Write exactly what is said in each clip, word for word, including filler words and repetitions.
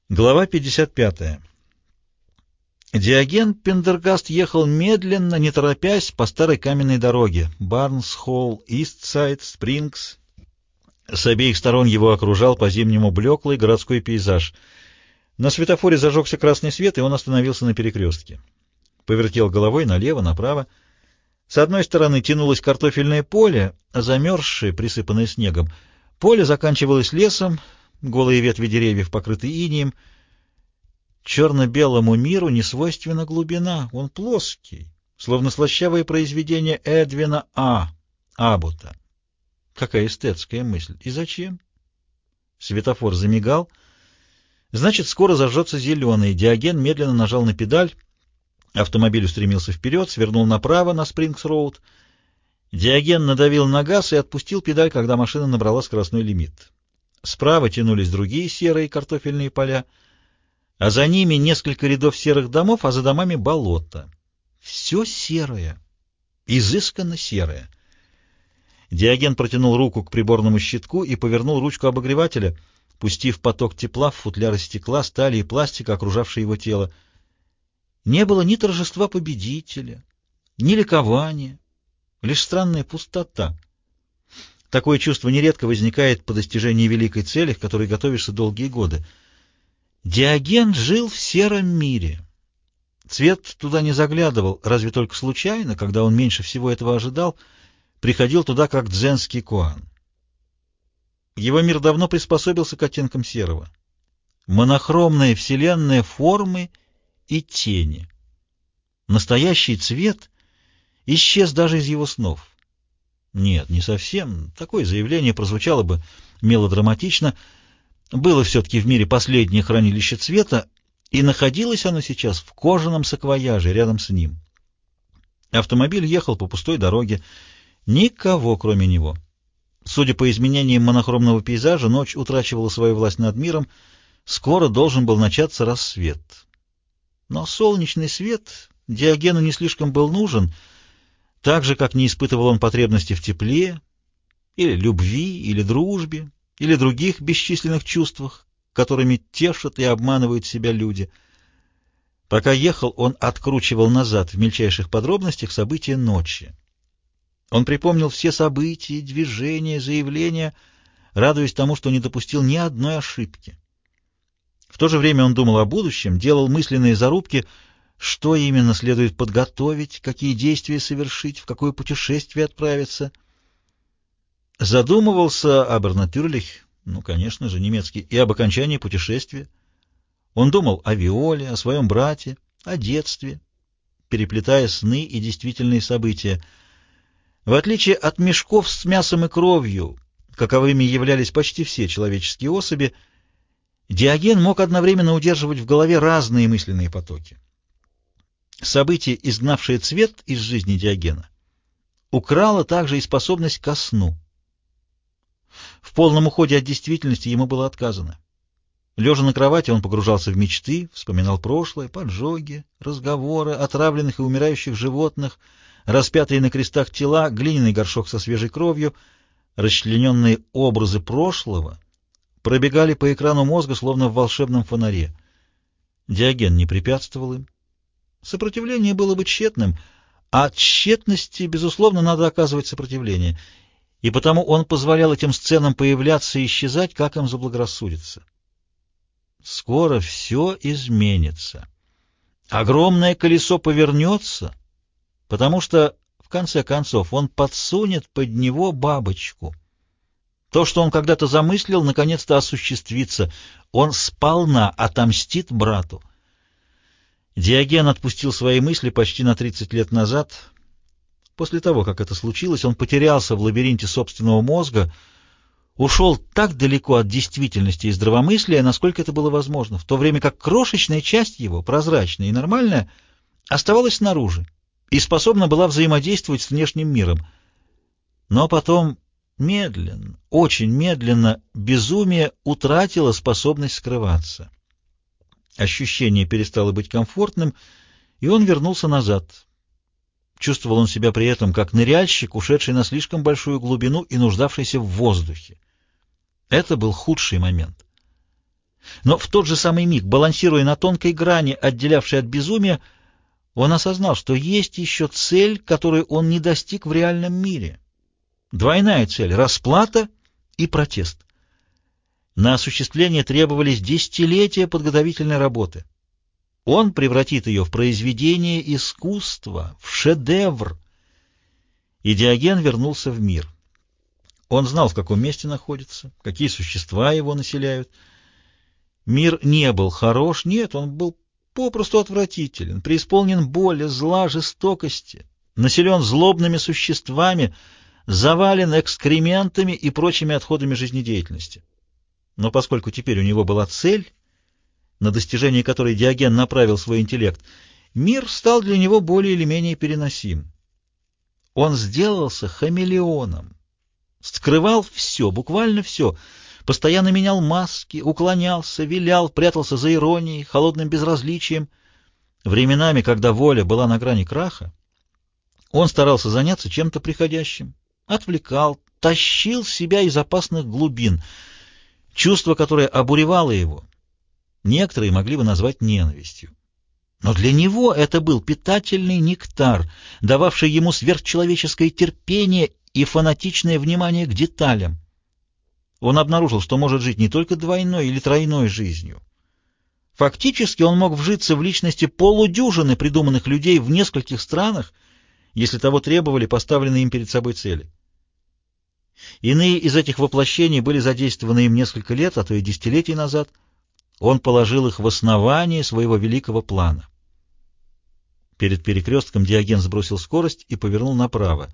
Глава пятьдесят пятая. Диоген Пендергаст ехал медленно, не торопясь, по старой каменной дороге. Барнс, Холл, Истсайд, Спрингс. С обеих сторон его окружал по-зимнему блеклый городской пейзаж. На светофоре зажегся красный свет, и он остановился на перекрестке. Повертел головой налево, направо. С одной стороны тянулось картофельное поле, замерзшее, присыпанное снегом. Поле заканчивалось лесом, голые ветви деревьев покрыты инеем. Черно-белому миру не свойственна глубина, он плоский, словно слащавое произведение Эдвина А. Аббота. Какая эстетская мысль! И зачем? Светофор замигал. Значит, скоро зажжется зеленый. Диоген медленно нажал на педаль. Автомобиль устремился вперед, свернул направо на Спрингс-роуд. Диоген надавил на газ и отпустил педаль, когда машина набрала скоростной лимит. Справа тянулись другие серые картофельные поля, а за ними несколько рядов серых домов, а за домами болото. Все серое, изысканно серое. Диоген протянул руку к приборному щитку и повернул ручку обогревателя, пустив поток тепла в футляры стекла, стали и пластика, окружавшие его тело. Не было ни торжества победителя, ни ликования, лишь странная пустота. Такое чувство нередко возникает по достижении великой цели, к которой готовишься долгие годы. Диоген жил в сером мире. Цвет туда не заглядывал, разве только случайно, когда он меньше всего этого ожидал, приходил туда как дзенский куан. Его мир давно приспособился к оттенкам серого. Монохромная вселенная формы и тени. Настоящий цвет исчез даже из его снов. Нет, не совсем. Такое заявление прозвучало бы мелодраматично. Было все-таки в мире последнее хранилище цвета, и находилось оно сейчас в кожаном саквояже рядом с ним. Автомобиль ехал по пустой дороге. Никого, кроме него. Судя по изменениям монохромного пейзажа, ночь утрачивала свою власть над миром. Скоро должен был начаться рассвет. Но солнечный свет Диогену не слишком был нужен, так же, как не испытывал он потребности в тепле, или любви, или дружбе, или других бесчисленных чувствах, которыми тешат и обманывают себя люди. Пока ехал, он откручивал назад в мельчайших подробностях события ночи. Он припомнил все события, движения, заявления, радуясь тому, что не допустил ни одной ошибки. В то же время он думал о будущем, делал мысленные зарубки, что именно следует подготовить, какие действия совершить, в какое путешествие отправиться. Задумывался об Эрнатюрлих, ну, конечно же, немецкий, и об окончании путешествия. Он думал о Виоле, о своем брате, о детстве, переплетая сны и действительные события. В отличие от мешков с мясом и кровью, каковыми являлись почти все человеческие особи, Диоген мог одновременно удерживать в голове разные мысленные потоки. Событие, изгнавшее цвет из жизни Диогена, украло также и способность ко сну. В полном уходе от действительности ему было отказано. Лежа на кровати, он погружался в мечты, вспоминал прошлое, поджоги, разговоры, отравленных и умирающих животных, распятые на крестах тела, глиняный горшок со свежей кровью, расчлененные образы прошлого пробегали по экрану мозга, словно в волшебном фонаре. Диоген не препятствовал им. Сопротивление было бы тщетным, а от тщетности, безусловно, надо оказывать сопротивление, и потому он позволял этим сценам появляться и исчезать, как им заблагорассудится. Скоро все изменится. Огромное колесо повернется, потому что, в конце концов, он подсунет под него бабочку. То, что он когда-то замыслил, наконец-то осуществится. Он сполна отомстит брату. Диоген отпустил свои мысли почти на тридцать лет назад. После того, как это случилось, он потерялся в лабиринте собственного мозга, ушел так далеко от действительности и здравомыслия, насколько это было возможно, в то время как крошечная часть его, прозрачная и нормальная, оставалась снаружи и способна была взаимодействовать с внешним миром. Но потом, медленно, очень медленно, безумие утратило способность скрываться. Ощущение перестало быть комфортным, и он вернулся назад. Чувствовал он себя при этом как ныряльщик, ушедший на слишком большую глубину и нуждавшийся в воздухе. Это был худший момент. Но в тот же самый миг, балансируя на тонкой грани, отделявшей от безумия, он осознал, что есть еще цель, которую он не достиг в реальном мире. Двойная цель — расплата и протест. На осуществление требовались десятилетия подготовительной работы. Он превратит ее в произведение искусства, в шедевр. И Диоген вернулся в мир. Он знал, в каком месте находится, какие существа его населяют. Мир не был хорош, нет, он был попросту отвратителен, преисполнен боли, зла, жестокости, населен злобными существами, завален экскрементами и прочими отходами жизнедеятельности. Но поскольку теперь у него была цель, на достижение которой Диоген направил свой интеллект, мир стал для него более или менее переносим. Он сделался хамелеоном, скрывал все, буквально все, постоянно менял маски, уклонялся, вилял, прятался за иронией, холодным безразличием. Временами, когда воля была на грани краха, он старался заняться чем-то приходящим, отвлекал, тащил себя из опасных глубин. Чувство, которое обуревало его, некоторые могли бы назвать ненавистью. Но для него это был питательный нектар, дававший ему сверхчеловеческое терпение и фанатичное внимание к деталям. Он обнаружил, что может жить не только двойной или тройной жизнью. Фактически он мог вжиться в личности полудюжины придуманных людей в нескольких странах, если того требовали поставленные им перед собой цели. Иные из этих воплощений были задействованы им несколько лет, а то и десятилетий назад. Он положил их в основание своего великого плана. Перед перекрестком Диоген сбросил скорость и повернул направо.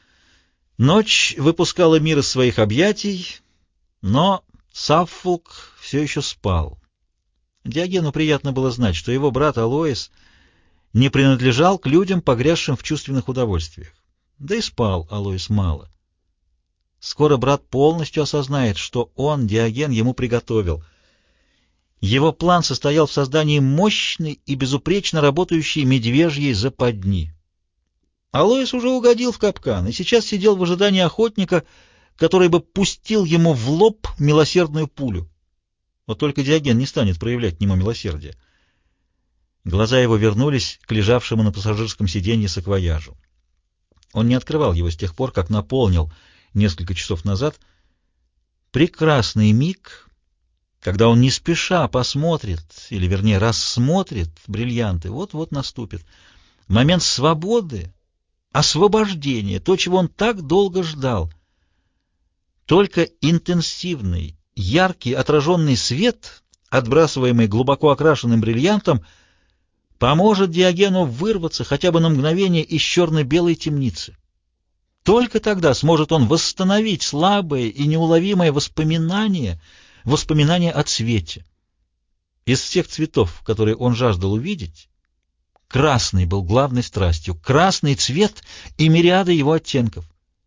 Ночь выпускала мир из своих объятий, но Саффолк все еще спал. Диогену приятно было знать, что его брат Алоис не принадлежал к людям, погрязшим в чувственных удовольствиях. Да и спал Алоис мало. Скоро брат полностью осознает, что он, Диоген, ему приготовил. Его план состоял в создании мощной и безупречно работающей медвежьей западни. Алоис уже угодил в капкан и сейчас сидел в ожидании охотника, который бы пустил ему в лоб милосердную пулю. Вот только Диоген не станет проявлять к нему милосердия. Глаза его вернулись к лежавшему на пассажирском сиденье саквояжу. Он не открывал его с тех пор, как наполнил несколько часов назад. Прекрасный миг, когда он не спеша посмотрит, или вернее рассмотрит бриллианты, вот-вот наступит. Момент свободы, освобождения, то, чего он так долго ждал. Только интенсивный, яркий отраженный свет, отбрасываемый глубоко окрашенным бриллиантом, поможет Диогену вырваться хотя бы на мгновение из черно-белой темницы. Только тогда сможет он восстановить слабое и неуловимое воспоминание, воспоминание о цвете. Из всех цветов, которые он жаждал увидеть, красный был главной страстью, красный цвет и мириады его оттенков.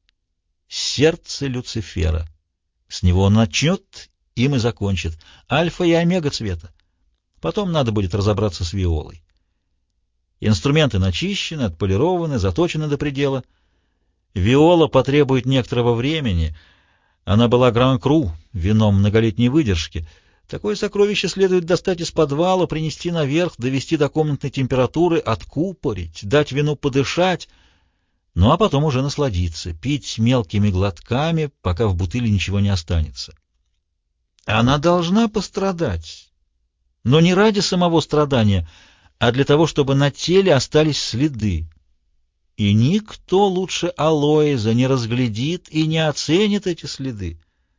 Сердце Люцифера. С него он начнет, им и закончит. Альфа и омега цвета. Потом надо будет разобраться с виолой. Инструменты начищены, отполированы, заточены до предела. Виола потребует некоторого времени. Она была гран-кру, вином многолетней выдержки. Такое сокровище следует достать из подвала, принести наверх, довести до комнатной температуры, откупорить, дать вину подышать, ну а потом уже насладиться, пить мелкими глотками, пока в бутыле ничего не останется. Она должна пострадать, но не ради самого страдания, а для того, чтобы на теле остались следы. И никто лучше Алоиза не разглядит и не оценит эти следы.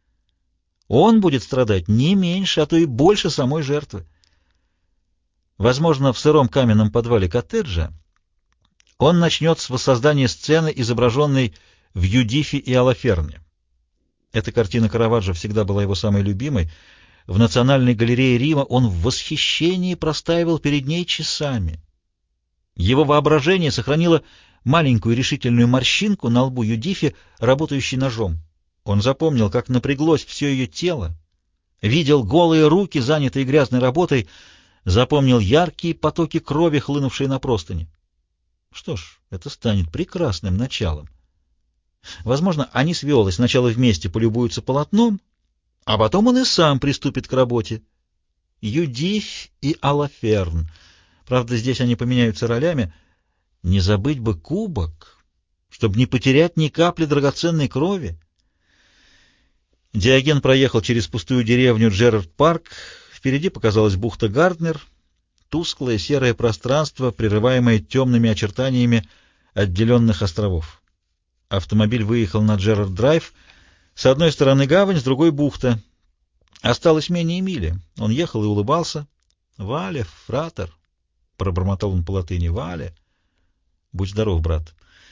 Он будет страдать не меньше, а то и больше самой жертвы. Возможно, в сыром каменном подвале коттеджа он начнет с воссоздания сцены, изображенной в Юдифе и Алаферне. Эта картина Караваджо всегда была его самой любимой. В Национальной галерее Рима он в восхищении простаивал перед ней часами. Его воображение сохранило маленькую решительную морщинку на лбу Юдифи, работающей ножом. Он запомнил, как напряглось все ее тело, видел голые руки, занятые грязной работой, запомнил яркие потоки крови, хлынувшие на простыни. Что ж, это станет прекрасным началом. Возможно, они с Виолой сначала вместе полюбуются полотном, а потом он и сам приступит к работе. Юдифь и Алаферн. Правда, здесь они поменяются ролями. Не забыть бы кубок, чтобы не потерять ни капли драгоценной крови. Диоген проехал через пустую деревню Джерард-парк. Впереди показалась бухта Гарднер, тусклое серое пространство, прерываемое темными очертаниями отделенных островов. Автомобиль выехал на Джерард-драйв. С одной стороны гавань, с другой — бухта. Осталось менее мили. Он ехал и улыбался. «Вале, фратер!» — пробормотал он по-латыни. «Вале!» «Будь здоров, брат!»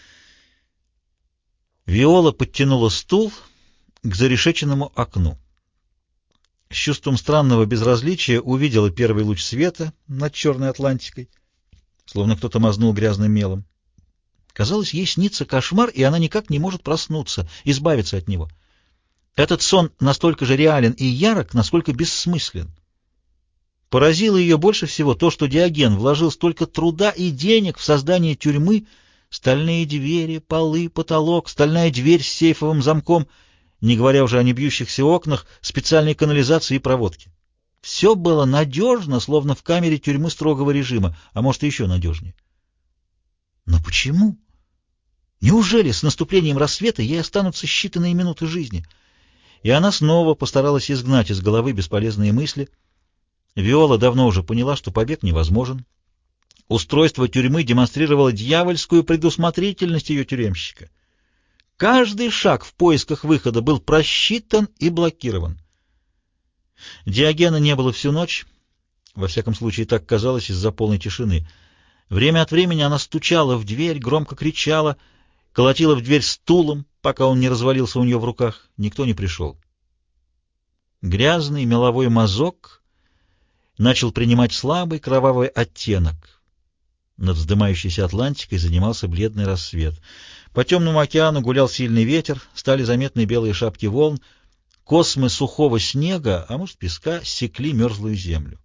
Виола подтянула стул к зарешеченному окну. С чувством странного безразличия увидела первый луч света над Черной Атлантикой, словно кто-то мазнул грязным мелом. Казалось, ей снится кошмар, и она никак не может проснуться, избавиться от него. Этот сон настолько же реален и ярок, насколько бессмыслен. Поразило ее больше всего то, что Диоген вложил столько труда и денег в создание тюрьмы: стальные двери, полы, потолок, стальная дверь с сейфовым замком, не говоря уже о небьющихся окнах, специальной канализации и проводке. Все было надежно, словно в камере тюрьмы строгого режима, а может и еще надежнее. Но почему? Неужели с наступлением рассвета ей останутся считанные минуты жизни? И она снова постаралась изгнать из головы бесполезные мысли. Виола давно уже поняла, что побег невозможен. Устройство тюрьмы демонстрировало дьявольскую предусмотрительность ее тюремщика. Каждый шаг в поисках выхода был просчитан и блокирован. Диогена не было всю ночь, во всяком случае так казалось из-за полной тишины. Время от времени она стучала в дверь, громко кричала, колотила в дверь стулом, пока он не развалился у нее в руках. Никто не пришел. Грязный меловой мазок начал принимать слабый кровавый оттенок. Над вздымающейся Атлантикой занимался бледный рассвет. По темному океану гулял сильный ветер, стали заметны белые шапки волн, космы сухого снега, а может песка, секли мерзлую землю.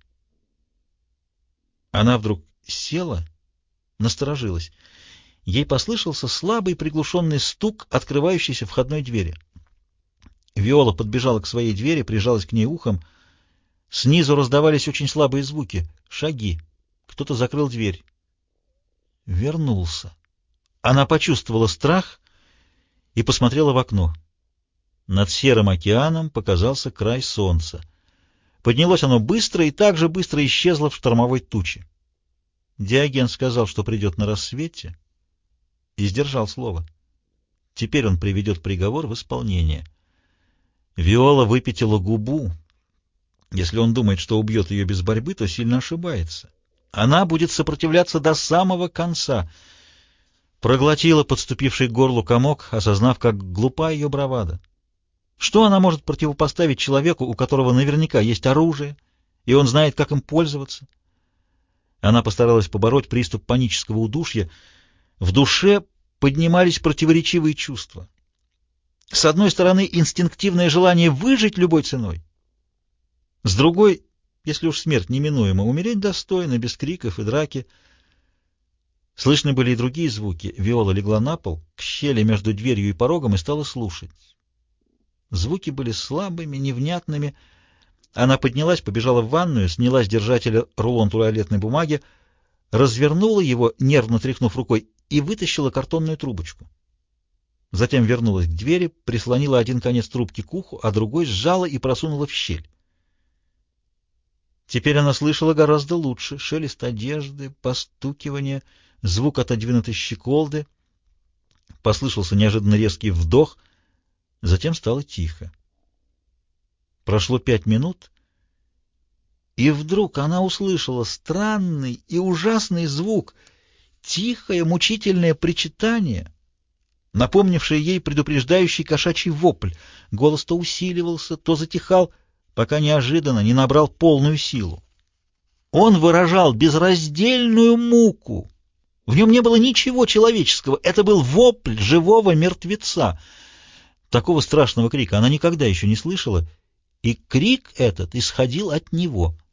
Она вдруг села, насторожилась. Ей послышался слабый приглушенный стук открывающейся входной двери. Виола подбежала к своей двери, прижалась к ней ухом. Снизу раздавались очень слабые звуки. Шаги. Кто-то закрыл дверь. Вернулся. Она почувствовала страх и посмотрела в окно. Над серым океаном показался край солнца. Поднялось оно быстро и так же быстро исчезло в штормовой туче. Диоген сказал, что придет на рассвете, и сдержал слово. Теперь он приведет приговор в исполнение. Виола выпятила губу. Если он думает, что убьет ее без борьбы, то сильно ошибается. Она будет сопротивляться до самого конца. Проглотила подступивший к горлу комок, осознав, как глупа ее бравада. Что она может противопоставить человеку, у которого наверняка есть оружие, и он знает, как им пользоваться? Она постаралась побороть приступ панического удушья. В душе поднимались противоречивые чувства. С одной стороны, инстинктивное желание выжить любой ценой. С другой, если уж смерть неминуема, умереть достойно, без криков и драки. Слышны были и другие звуки. Виола легла на пол, к щели между дверью и порогом, и стала слушать. Звуки были слабыми, невнятными. Она поднялась, побежала в ванную, сняла с держателя рулон туалетной бумаги, развернула его, нервно тряхнув рукой, и вытащила картонную трубочку. Затем вернулась к двери, прислонила один конец трубки к уху, а другой сжала и просунула в щель. Теперь она слышала гораздо лучше: шелест одежды, постукивание, звук отодвинутой щеколды. Послышался неожиданно резкий вдох, затем стало тихо. Прошло пять минут, и вдруг она услышала странный и ужасный звук, тихое мучительное причитание, напомнившее ей предупреждающий кошачий вопль. Голос то усиливался, то затихал, пока неожиданно не набрал полную силу. Он выражал безраздельную муку. В нем не было ничего человеческого. Это был вопль живого мертвеца. Такого страшного крика она никогда еще не слышала, и крик этот исходил от него.